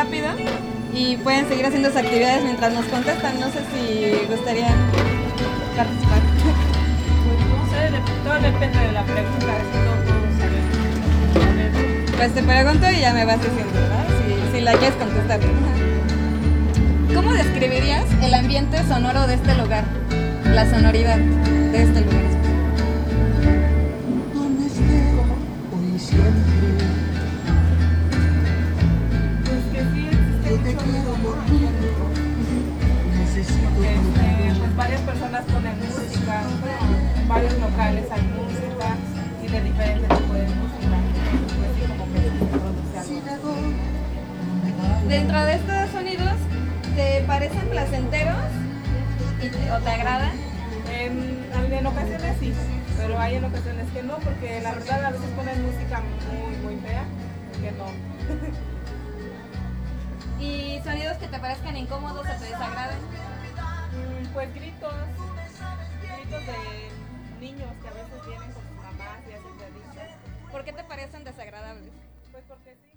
rápido y pueden seguir haciendo sus actividades mientras nos contestan. No sé si gustarían participar. Pues no sé, todo depende de la pregunta, si no todos sabemos. Pues te pregunto y ya me vas diciendo, ¿verdad? Si la quieres contestar. ¿Cómo describirías el ambiente sonoro de este lugar? La sonoridad de este lugar. Donde esté hoy y siempre, Pues que sí existe yo te mucho quiero ruido, por ¿no? dentro, necesito tu Pues varias personas ponen música, en varios locales hay música y de diferentes tipos de música, pues sí, como que se produce algo. Dentro de estos sonidos, ¿te parecen placenteros o te agradan? En ocasiones sí, pero hay en ocasiones que no, porque la verdad a veces ponen música muy fea, que no. ¿Y sonidos que te parezcan incómodos o te desagraden? Pues gritos de niños que a veces vienen con sus mamás y hacen berrinches. ¿Por qué te parecen desagradables? Pues porque sí.